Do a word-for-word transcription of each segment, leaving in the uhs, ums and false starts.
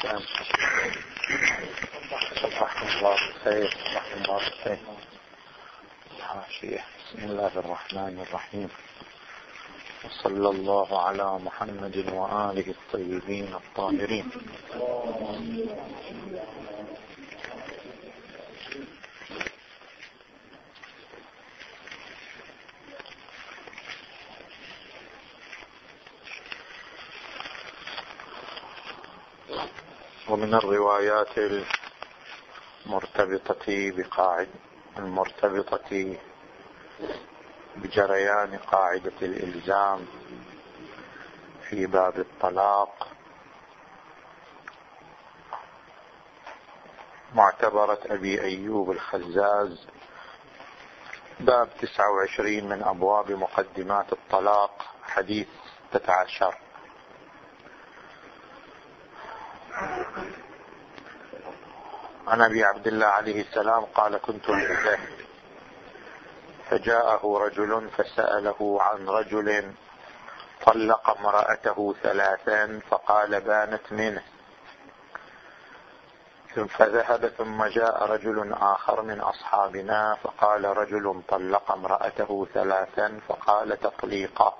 السلام. رحمة الله خير. رحمة الله خير. بسم الله الرحمن الرحيم. وصلى الله على محمد وآله الطيبين الطاهرين. ومن الروايات المرتبطة بقاعدة المرتبطة بجريان قاعدة الإلزام في باب الطلاق معتبرة أبي أيوب الخزاز، باب تسعة وعشرين من أبواب مقدمات الطلاق، حديث ستة عشر. عن أبي عبد الله عليه السلام قال: كنت عنده فجاءه رجل فسأله عن رجل طلق امرأته ثلاثا فقال بانت منه، فذهب ثم جاء رجل آخر من أصحابنا فقال رجل طلق امرأته ثلاثا فقال تطليقا،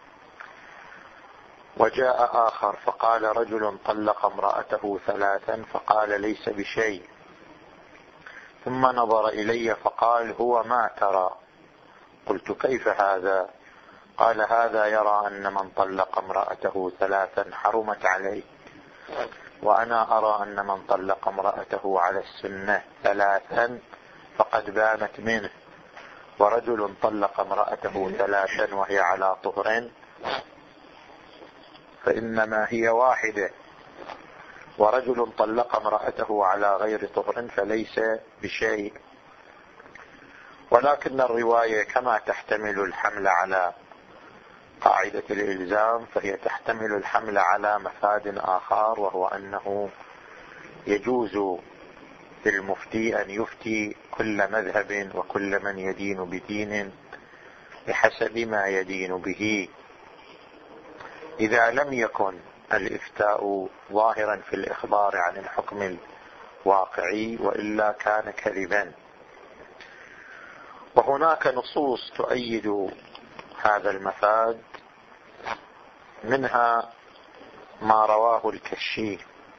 وجاء آخر فقال رجل طلق امرأته ثلاثا فقال ليس بشيء، ثم نظر إلي فقال هو ما ترى؟ قلت كيف هذا؟ قال هذا يرى أن من طلق امرأته ثلاثا حرمت عليه، وأنا أرى أن من طلق امرأته على السنة ثلاثا فقد بانت منه، ورجل طلق امرأته ثلاثا وهي على طهر فإنما هي واحدة، ورجل طلق امرأته على غير طهر فليس بشيء. ولكن الرواية كما تحتمل الحمل على قاعدة الإلزام فهي تحتمل الحمل على مفاد آخر، وهو أنه يجوز للمفتي أن يفتي كل مذهب وكل من يدين بدين بحسب ما يدين به، إذا لم يكن الإفتاء ظاهرا في الإخبار عن الحكم الواقعي، وإلا كان كذبا. وهناك نصوص تؤيد هذا المفاد، منها ما رواه الكشي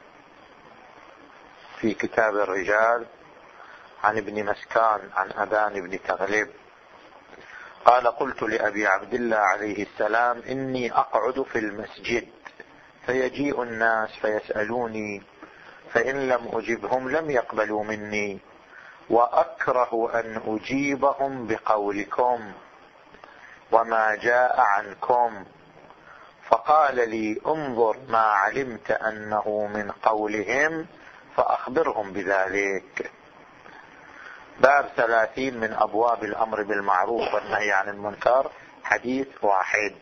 في كتاب الرجال عن ابن مسكان عن أبان بن تغلب قال قلت لأبي عبد الله عليه السلام إني أقعد في المسجد فيجيء الناس فيسألوني فإن لم أجبهم لم يقبلوا مني، وأكره أن أجيبهم بقولكم وما جاء عنكم، فقال لي انظر ما علمت أنه من قولهم فأخبرهم بذلك. باب ثلاثين من أبواب الأمر بالمعروف والنهي عن المنكر، حديث واحد.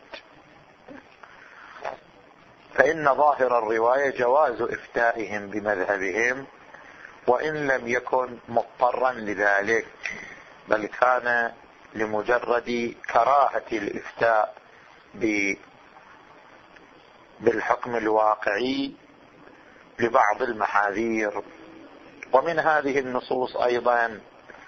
فإن ظاهر الرواية جواز إفتائهم بمذهبهم وإن لم يكن مضطرا لذلك، بل كان لمجرد كراهة الإفتاء بالحكم الواقعي لبعض المحاذير. ومن هذه النصوص أيضا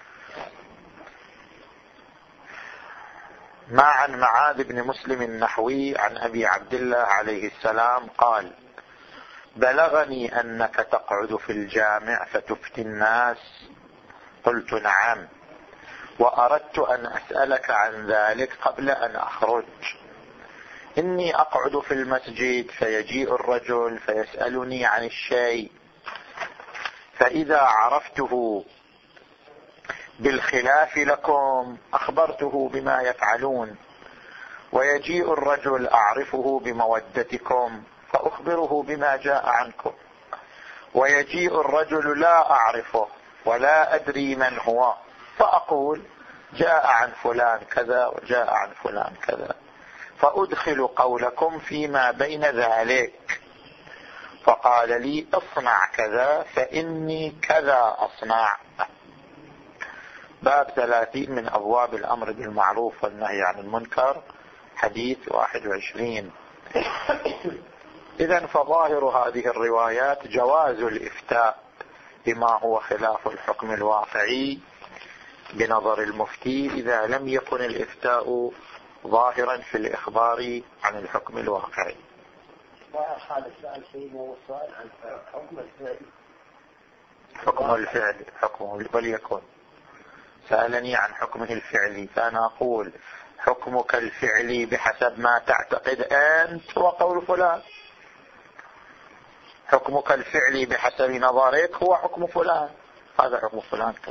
ما عن معاذ بن مسلم النحوي عن أبي عبد الله عليه السلام قال بلغني أنك تقعد في الجامع فتفتي الناس، قلت نعم، وأردت أن أسألك عن ذلك قبل أن أخرج. إني أقعد في المسجد فيجيء الرجل فيسألني عن الشيء، فإذا عرفته بالخلاف لكم أخبرته بما يفعلون، ويجيء الرجل أعرفه بمودتكم فأخبره بما جاء عنكم، ويجيء الرجل لا أعرفه ولا أدري من هو فأقول جاء عن فلان كذا وجاء عن فلان كذا، فأدخل قولكم فيما بين ذلك. فقال لي اصنع كذا فإني كذا أصنع. باب ثلاثين من أبواب الأمر بالمعروف والنهي عن المنكر، حديث واحد وعشرين. إذن فظاهر هذه الروايات جواز الإفتاء بما هو خلاف الحكم الواقعي بنظر المفتي إذا لم يكن الإفتاء ظاهرا في الإخبار عن الحكم الواقعي. هذا السؤال سيدنا هو السؤال عن حكم الفعل. حكم الفعل حكمه وليكن سألني عن حكمه الفعلي، فأنا أقول حكمك الفعلي بحسب ما تعتقد أنت وقول فلان، حكمك الفعلي بحسب نظرك هو حكم فلان، هذا حكم فلان كذا.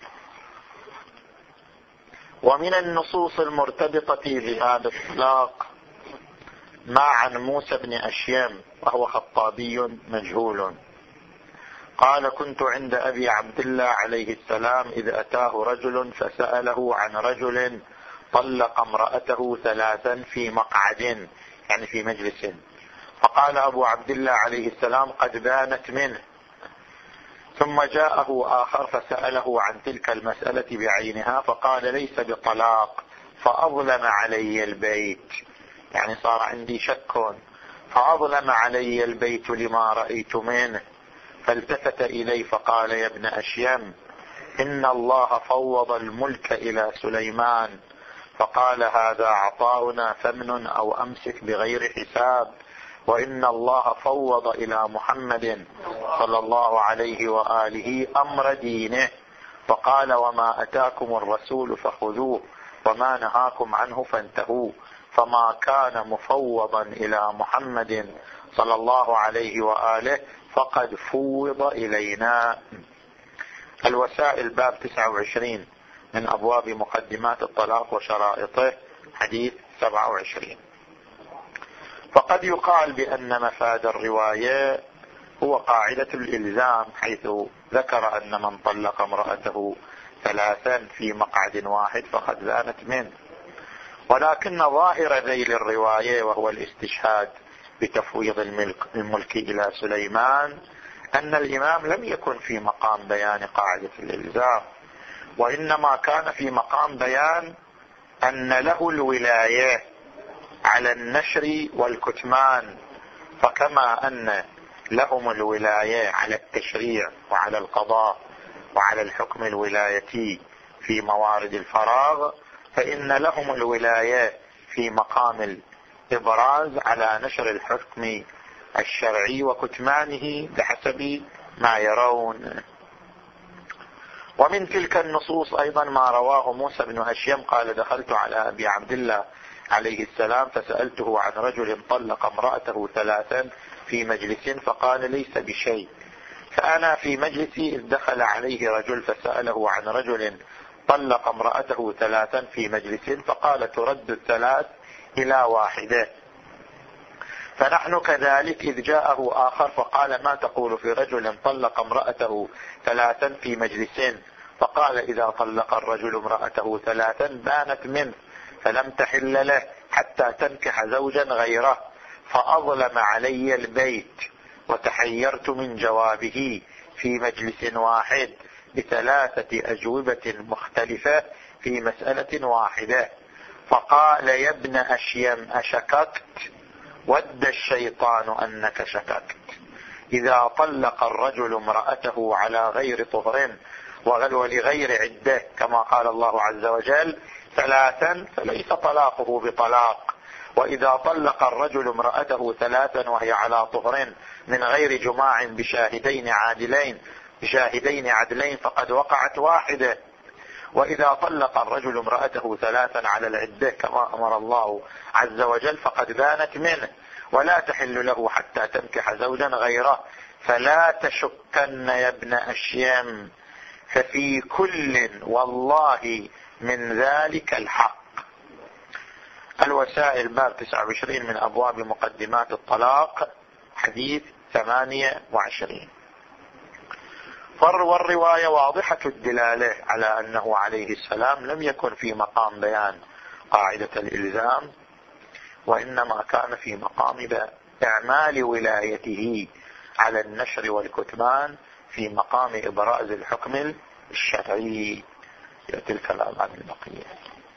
ومن النصوص المرتبطة بهذا الإطلاق ما عن موسى بن أشيم وهو خطابي مجهول قال: كنت عند أبي عبد الله عليه السلام إذ أتاه رجل فسأله عن رجل طلق امرأته ثلاثا في مقعد، يعني في مجلس، فقال أبو عبد الله عليه السلام: قد بانت منه. ثم جاءه آخر فسأله عن تلك المسألة بعينها فقال: ليس بطلاق، فأظلم علي البيت، يعني صار عندي شك، فأظلم علي البيت لما رأيت منه. فالتفت إلي فقال: يا ابن أشيم، إن الله فوض الملك إلى سليمان، فقال: هذا عطاؤنا فمن أو أمسك بغير حساب، وإن الله فوض إلى محمد صلى الله عليه وآله أمر دينه، فقال: وما أتاكم الرسول فخذوه وما نهاكم عنه فانتهوا، فما كان مفوضا إلى محمد صلى الله عليه وآله فقد فوض إلينا. الوسائل باب تسعة وعشرين من أبواب مقدمات الطلاق وشرائطه، حديث سبعة وعشرين. فقد يقال بأن مفاد الرواية هو قاعدة الإلزام، حيث ذكر أن من طلق امرأته ثلاثا في مقعد واحد فقد بانت منه، ولكن ظاهر ذيل الرواية وهو الاستشهاد بتفويض الملك, الملك إلى سليمان أن الإمام لم يكن في مقام بيان قاعدة الإلزام، وإنما كان في مقام بيان أن له الولاية على النشر والكتمان، فكما أن لهم الولاية على التشريع وعلى القضاء وعلى الحكم الولايتي في موارد الفراغ، فإن لهم الولاية في مقام الإبراز على نشر الحكم الشرعي وكتمانه بحسب ما يرون. ومن تلك النصوص أيضا ما رواه موسى بن أشيم قال: دخلت على أبي عبد الله عليه السلام فسألته عن رجل طلق امرأته ثلاثا في مجلس فقال: ليس بشيء. فأنا في مجلسي إذ دخل عليه رجل فسأله عن رجل طلق امرأته ثلاثا في مجلس فقال: ترد الثلاث إلى واحدة. فنحن كذلك إذ جاءه آخر فقال: ما تقول في رجل طلق امرأته ثلاثا في مجلس؟ فقال: إذا طلق الرجل امرأته ثلاثا بانت منه فلم تحل له حتى تنكح زوجا غيره، فأظلم علي البيت، وتحيرت من جوابه في مجلس واحد بثلاثة أجوبة مختلفة في مسألة واحدة. فقال: يا ابن أشيم، أشككت؟ ود الشيطان أنك شككت. إذا طلق الرجل امرأته على غير طهر ولغير عدة كما قال الله عز وجل ثلاثا فليس طلاقه بطلاق، وإذا طلق الرجل امرأته ثلاثا وهي على طهر من غير جماع بشاهدين عادلين بشاهدين عدلين فقد وقعت واحدة، وإذا طلق الرجل امرأته ثلاثا على العدة كما أمر الله عز وجل فقد بانت منه، ولا تحل له حتى تنكح زوجا غيره. فلا تشكن يا ابن أشيم، ففي كل والله من ذلك الحق. الوسائل باب تسعة وعشرين من أبواب مقدمات الطلاق، حديث ثمانية وعشرين. والرواية واضحة الدلالة على أنه عليه السلام لم يكن في مقام بيان قاعدة الإلزام، وإنما كان في مقام إعمال ولايته على النشر والكتمان في مقام إبراز الحكم الشرعي. يأتي الكلام عن البقية.